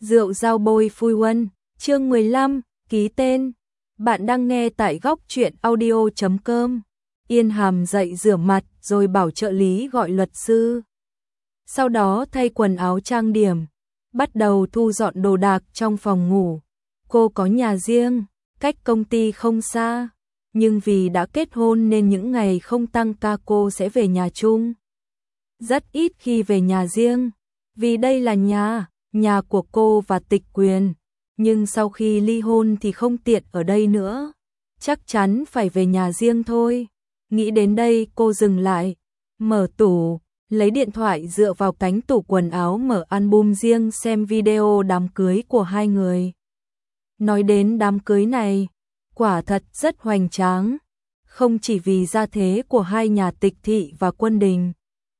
Rượu dao bôi Phui Huân, chương 15, ký tên. Bạn đang nghe tại góc truyện audio.com. Yên Hàm dậy rửa mặt rồi bảo trợ lý gọi luật sư. Sau đó thay quần áo trang điểm, bắt đầu thu dọn đồ đạc trong phòng ngủ. Cô có nhà riêng, cách công ty không xa, nhưng vì đã kết hôn nên những ngày không tăng ca cô sẽ về nhà chung. Rất ít khi về nhà riêng, vì đây là nhà của cô và Tịch Quyền, nhưng sau khi ly hôn thì không tiện ở đây nữa, chắc chắn phải về nhà riêng thôi. Nghĩ đến đây cô dừng lại, mở tủ, lấy điện thoại dựa vào cánh tủ quần áo mở album riêng xem video đám cưới của hai người. Nói đến đám cưới này, quả thật rất hoành tráng, không chỉ vì gia thế của hai nhà Tịch thị và Quân Đình,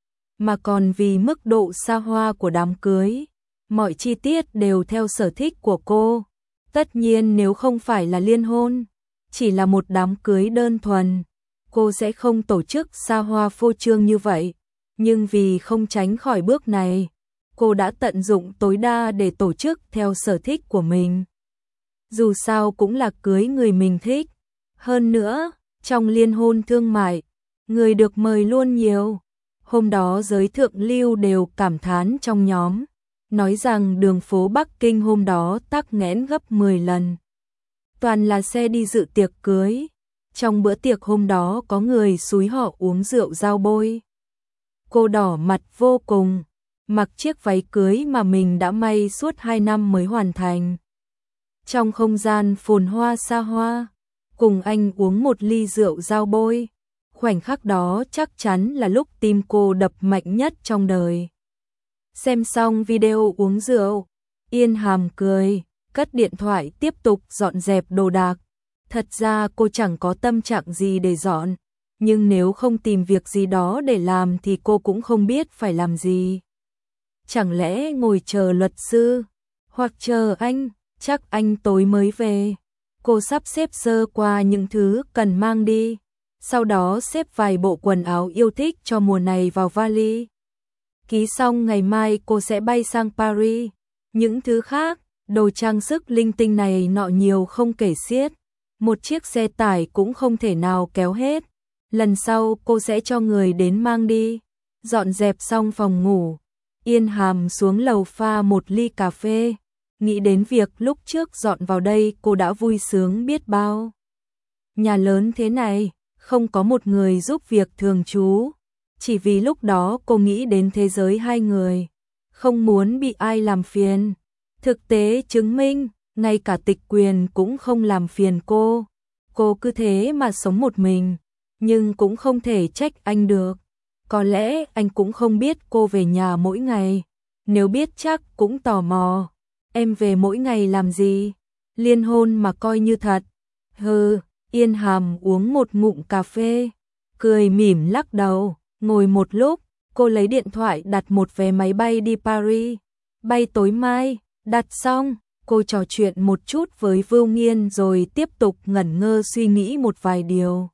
mà còn vì mức độ xa hoa của đám cưới. Mọi chi tiết đều theo sở thích của cô. Tất nhiên nếu không phải là liên hôn, chỉ là một đám cưới đơn thuần, cô sẽ không tổ chức xa hoa phô trương như vậy. Nhưng vì không tránh khỏi bước này, cô đã tận dụng tối đa để tổ chức theo sở thích của mình. Dù sao cũng là cưới người mình thích. Hơn nữa, trong liên hôn thương mại, người được mời luôn nhiều. Hôm đó giới thượng lưu đều cảm thán trong nhóm, nói rằng đường phố Bắc Kinh hôm đó tắc nghẽn gấp 10 lần. Toàn là xe đi dự tiệc cưới. Trong bữa tiệc hôm đó có người xúi họ uống rượu dao bôi. Cô đỏ mặt vô cùng, mặc chiếc váy cưới mà mình đã may suốt 2 năm mới hoàn thành. Trong không gian phồn hoa xa hoa, cùng anh uống một ly rượu dao bôi. Khoảnh khắc đó chắc chắn là lúc tim cô đập mạnh nhất trong đời. Xem xong video uống rượu, Yên Hàm cười, cất điện thoại tiếp tục dọn dẹp đồ đạc. Thật ra cô chẳng có tâm trạng gì để dọn, nhưng nếu không tìm việc gì đó để làm thì cô cũng không biết phải làm gì. Chẳng lẽ ngồi chờ luật sư, hoặc chờ anh, chắc anh tối mới về. Cô sắp xếp sơ qua những thứ cần mang đi, sau đó xếp vài bộ quần áo yêu thích cho mùa này vào vali. Ký xong ngày mai cô sẽ bay sang Paris. Những thứ khác, đồ trang sức linh tinh này nọ nhiều không kể xiết. Một chiếc xe tải cũng không thể nào kéo hết. Lần sau cô sẽ cho người đến mang đi. Dọn dẹp xong phòng ngủ, Yên Hàm xuống lầu pha một ly cà phê. Nghĩ đến việc lúc trước dọn vào đây cô đã vui sướng biết bao. Nhà lớn thế này, không có một người giúp việc thường trú. Chỉ vì lúc đó cô nghĩ đến thế giới hai người, không muốn bị ai làm phiền. Thực tế chứng minh, ngay cả Tịch Quyền cũng không làm phiền cô. Cô cứ thế mà sống một mình, nhưng cũng không thể trách anh được. Có lẽ anh cũng không biết cô về nhà mỗi ngày. Nếu biết chắc cũng tò mò. Em về mỗi ngày làm gì? Liên hôn mà coi như thật. Hừ, Yên Hàm uống một ngụm cà phê, cười mỉm lắc đầu. Ngồi một lúc, cô lấy điện thoại đặt một vé máy bay đi Paris. Bay tối mai, đặt xong, cô trò chuyện một chút với Vưu Nghiên rồi tiếp tục ngẩn ngơ suy nghĩ một vài điều.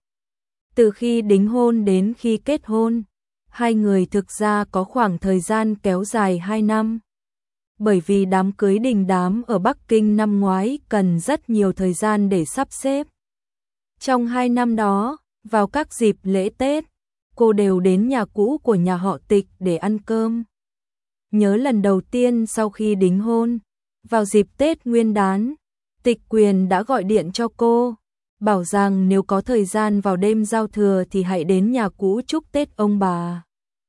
Từ khi đính hôn đến khi kết hôn, hai người thực ra có khoảng thời gian kéo dài 2 năm. Bởi vì đám cưới đình đám ở Bắc Kinh năm ngoái cần rất nhiều thời gian để sắp xếp. Trong 2 năm đó, vào các dịp lễ Tết, cô đều đến nhà cũ của nhà họ Tịch để ăn cơm. Nhớ lần đầu tiên sau khi đính hôn, vào dịp Tết Nguyên đán, Tịch Quyền đã gọi điện cho cô, bảo rằng nếu có thời gian vào đêm giao thừa thì hãy đến nhà cũ chúc Tết ông bà.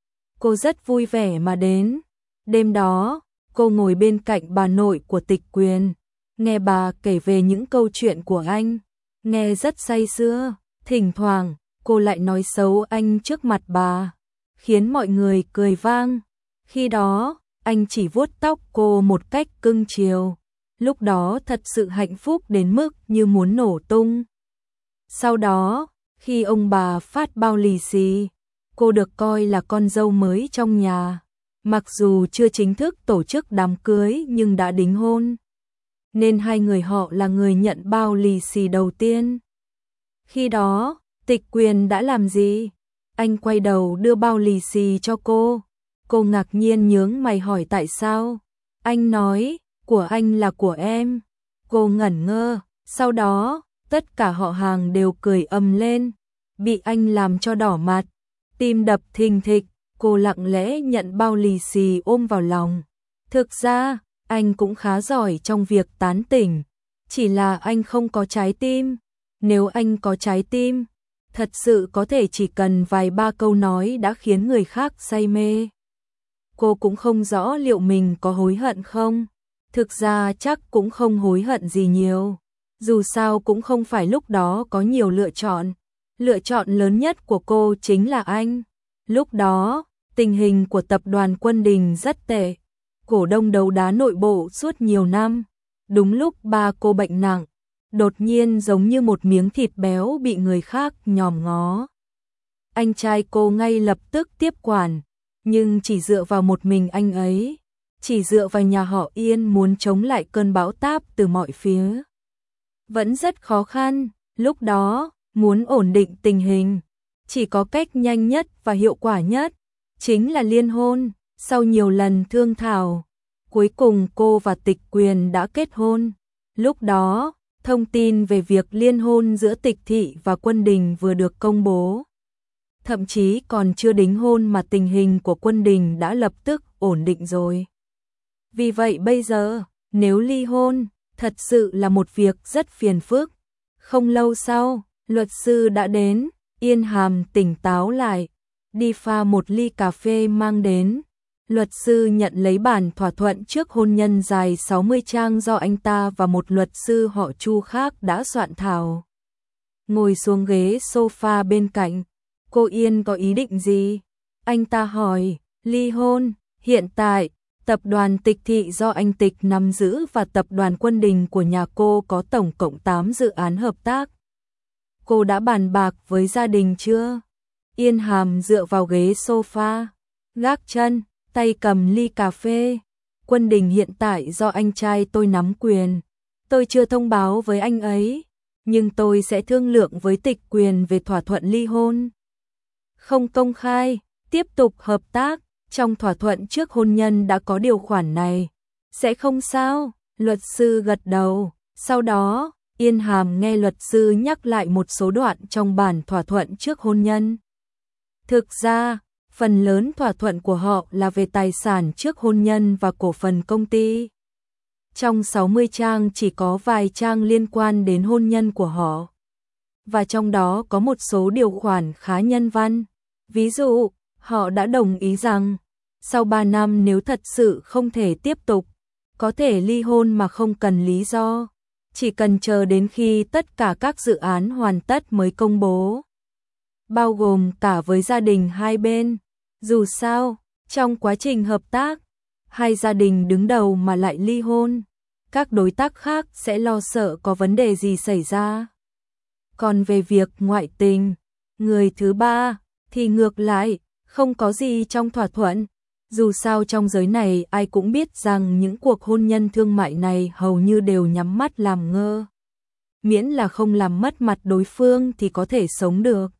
Cô rất vui vẻ mà đến. Đêm đó, cô ngồi bên cạnh bà nội của Tịch Quyền, nghe bà kể về những câu chuyện của anh, nghe rất say sưa. Thỉnh thoảng, cô lại nói xấu anh trước mặt bà, khiến mọi người cười vang. Khi đó, anh chỉ vuốt tóc cô một cách cưng chiều. Lúc đó thật sự hạnh phúc đến mức như muốn nổ tung. Sau đó, khi ông bà phát bao lì xì, cô được coi là con dâu mới trong nhà. Mặc dù chưa chính thức tổ chức đám cưới nhưng đã đính hôn, nên hai người họ là người nhận bao lì xì đầu tiên. Khi đó, Tịch Quyền đã làm gì? Anh quay đầu đưa bao lì xì cho cô. Cô ngạc nhiên nhướng mày hỏi tại sao. Anh nói, Của anh là của em. Cô ngẩn ngơ, sau đó, tất cả họ hàng đều cười ầm lên, bị anh làm cho đỏ mặt, tim đập thình thịch, cô lặng lẽ nhận bao lì xì ôm vào lòng. Thực ra, anh cũng khá giỏi trong việc tán tỉnh, chỉ là anh không có trái tim. Nếu anh có trái tim, thật sự có thể chỉ cần vài ba câu nói đã khiến người khác say mê. Cô cũng không rõ liệu mình có hối hận không. Thực ra chắc cũng không hối hận gì nhiều. Dù sao cũng không phải lúc đó có nhiều lựa chọn. Lựa chọn lớn nhất của cô chính là anh. Lúc đó, tình hình của tập đoàn Quân Đình rất tệ. Cổ đông đấu đá nội bộ suốt nhiều năm. Đúng lúc ba cô bệnh nặng, đột nhiên giống như một miếng thịt béo bị người khác nhòm ngó. Anh trai cô ngay lập tức tiếp quản, nhưng chỉ dựa vào một mình anh ấy, chỉ dựa vào nhà họ Yên muốn chống lại cơn bão táp từ mọi phía. Vẫn rất khó khăn, lúc đó, muốn ổn định tình hình, chỉ có cách nhanh nhất và hiệu quả nhất, chính là liên hôn. Sau nhiều lần thương thảo, cuối cùng cô và Tịch Quyền đã kết hôn. Lúc đó, thông tin về việc liên hôn giữa Tịch Thị và Quân Đình vừa được công bố. Thậm chí còn chưa đính hôn mà tình hình của Quân Đình đã lập tức ổn định rồi. Vì vậy bây giờ, nếu ly hôn, thật sự là một việc rất phiền phức. Không lâu sau, luật sư đã đến, Yên Hàm tỉnh táo lại, đi pha một ly cà phê mang đến. Luật sư nhận lấy bản thỏa thuận trước hôn nhân dài 60 trang do anh ta và một luật sư họ Chu khác đã soạn thảo. Ngồi xuống ghế sofa bên cạnh, cô Yên có ý định gì? Anh ta hỏi, ly hôn, hiện tại, tập đoàn Tịch Thị do anh Tịch nắm giữ và tập đoàn Quân Đình của nhà cô có tổng cộng 8 dự án hợp tác. Cô đã bàn bạc với gia đình chưa? Yên Hàm dựa vào ghế sofa, gác chân, tay cầm ly cà phê. Quân Đình hiện tại do anh trai tôi nắm quyền. Tôi chưa thông báo với anh ấy, nhưng tôi sẽ thương lượng với Tịch Quyền về thỏa thuận ly hôn. Không công khai, tiếp tục hợp tác, trong thỏa thuận trước hôn nhân đã có điều khoản này. Sẽ không sao, luật sư gật đầu. Sau đó, Yên Hàm nghe luật sư nhắc lại một số đoạn trong bản thỏa thuận trước hôn nhân. Thực ra, phần lớn thỏa thuận của họ là về tài sản trước hôn nhân và cổ phần công ty. Trong 60 trang chỉ có vài trang liên quan đến hôn nhân của họ. Và trong đó có một số điều khoản khá nhân văn. Ví dụ, họ đã đồng ý rằng, sau 3 năm nếu thật sự không thể tiếp tục, có thể ly hôn mà không cần lý do. Chỉ cần chờ đến khi tất cả các dự án hoàn tất mới công bố. Bao gồm cả với gia đình hai bên. Dù sao, trong quá trình hợp tác, hai gia đình đứng đầu mà lại ly hôn, các đối tác khác sẽ lo sợ có vấn đề gì xảy ra. Còn về việc ngoại tình, người thứ ba, thì ngược lại, không có gì trong thỏa thuận. Dù sao trong giới này ai cũng biết rằng những cuộc hôn nhân thương mại này hầu như đều nhắm mắt làm ngơ. Miễn là không làm mất mặt đối phương thì có thể sống được.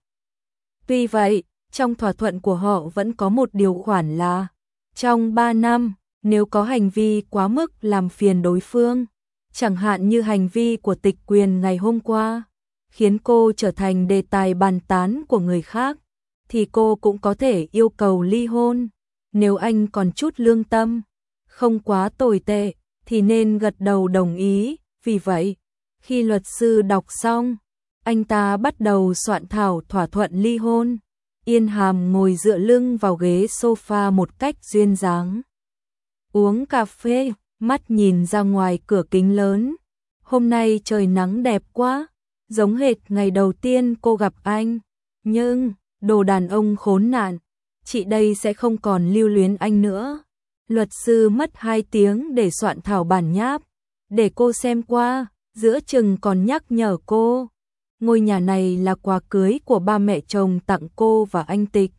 Tuy vậy, trong thỏa thuận của họ vẫn có một điều khoản là, trong 3 năm, nếu có hành vi quá mức làm phiền đối phương, chẳng hạn như hành vi của Tịch Quyền ngày hôm qua, khiến cô trở thành đề tài bàn tán của người khác, thì cô cũng có thể yêu cầu ly hôn. Nếu anh còn chút lương tâm, không quá tồi tệ, thì nên gật đầu đồng ý. Vì vậy, khi luật sư đọc xong, anh ta bắt đầu soạn thảo thỏa thuận ly hôn. Yên Hàm ngồi dựa lưng vào ghế sofa một cách duyên dáng. Uống cà phê, mắt nhìn ra ngoài cửa kính lớn. Hôm nay trời nắng đẹp quá, giống hệt ngày đầu tiên cô gặp anh. Nhưng, đồ đàn ông khốn nạn, chị đây sẽ không còn lưu luyến anh nữa. Luật sư mất 2 tiếng để soạn thảo bản nháp, để cô xem qua, giữa chừng còn nhắc nhở cô. Ngôi nhà này là quà cưới của ba mẹ chồng tặng cô và anh Tịch.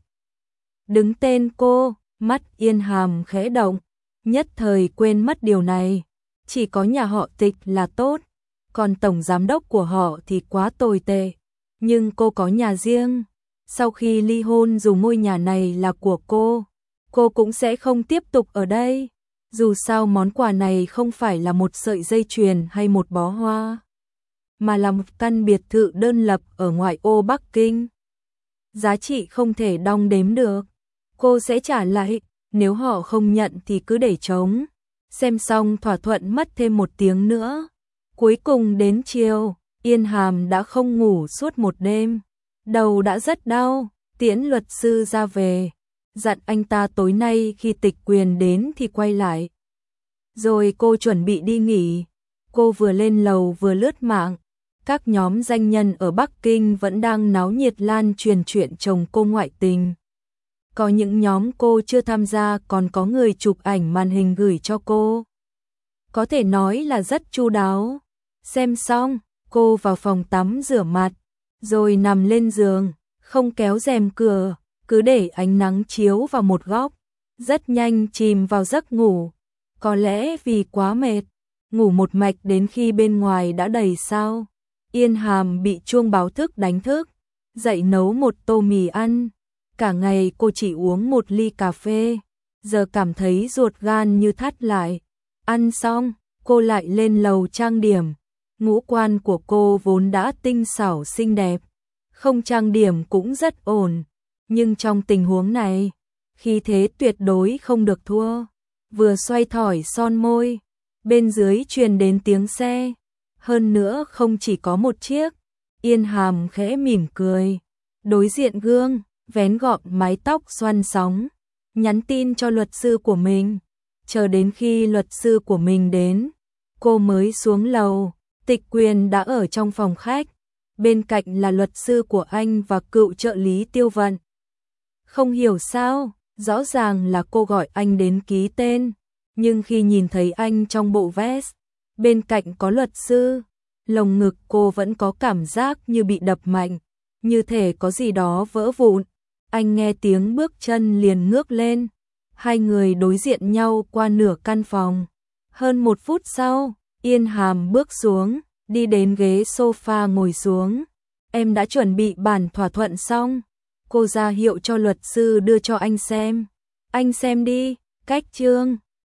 Đứng tên cô, mắt Yên Hàm khẽ động, nhất thời quên mất điều này. Chỉ có nhà họ Tịch là tốt, còn tổng giám đốc của họ thì quá tồi tệ. Nhưng cô có nhà riêng. Sau khi ly hôn dù ngôi nhà này là của cô cũng sẽ không tiếp tục ở đây. Dù sao món quà này không phải là một sợi dây chuyền hay một bó hoa, mà là một căn biệt thự đơn lập ở ngoại ô Bắc Kinh. Giá trị không thể đong đếm được. Cô sẽ trả lại, nếu họ không nhận thì cứ để trống. Xem xong thỏa thuận mất thêm 1 tiếng nữa. Cuối cùng đến chiều, Yên Hàm đã không ngủ suốt một đêm. Đầu đã rất đau, tiễn luật sư ra về. Dặn anh ta tối nay khi tịch quyền đến thì quay lại. Rồi cô chuẩn bị đi nghỉ. Cô vừa lên lầu vừa lướt mạng. Các nhóm danh nhân ở Bắc Kinh vẫn đang náo nhiệt lan truyền chuyện chồng cô ngoại tình. Có những nhóm cô chưa tham gia còn có người chụp ảnh màn hình gửi cho cô. Có thể nói là rất chu đáo. Xem xong, cô vào phòng tắm rửa mặt, rồi nằm lên giường, không kéo rèm cửa, cứ để ánh nắng chiếu vào một góc. Rất nhanh chìm vào giấc ngủ. Có lẽ vì quá mệt, ngủ một mạch đến khi bên ngoài đã đầy sao. Yên Hàm bị chuông báo thức đánh thức, dậy nấu một tô mì ăn. Cả ngày cô chỉ uống 1 ly cà phê, giờ cảm thấy ruột gan như thắt lại. Ăn xong, cô lại lên lầu trang điểm. Ngũ quan của cô vốn đã tinh xảo xinh đẹp, không trang điểm cũng rất ổn. Nhưng trong tình huống này, khí thế tuyệt đối không được thua. Vừa xoay thỏi son môi, bên dưới truyền đến tiếng xe. Hơn nữa không chỉ có một chiếc. Yên Hàm khẽ mỉm cười, đối diện gương, vén gọn mái tóc xoăn sóng, nhắn tin cho luật sư của mình. Chờ đến khi luật sư của mình đến, cô mới xuống lầu. Tịch Quyền đã ở trong phòng khách, bên cạnh là luật sư của anh và cựu trợ lý Tiêu Vận. Không hiểu sao, rõ ràng là cô gọi anh đến ký tên, nhưng khi nhìn thấy anh trong bộ vest, bên cạnh có luật sư, lồng ngực cô vẫn có cảm giác như bị đập mạnh, như thể có gì đó vỡ vụn. Anh nghe tiếng bước chân liền ngước lên, hai người đối diện nhau qua nửa căn phòng. Hơn 1 phút sau, Yên Hàm bước xuống, đi đến ghế sofa ngồi xuống. Em đã chuẩn bị bản thỏa thuận xong. Cô ra hiệu cho luật sư đưa cho anh xem. Anh xem đi, cách chương.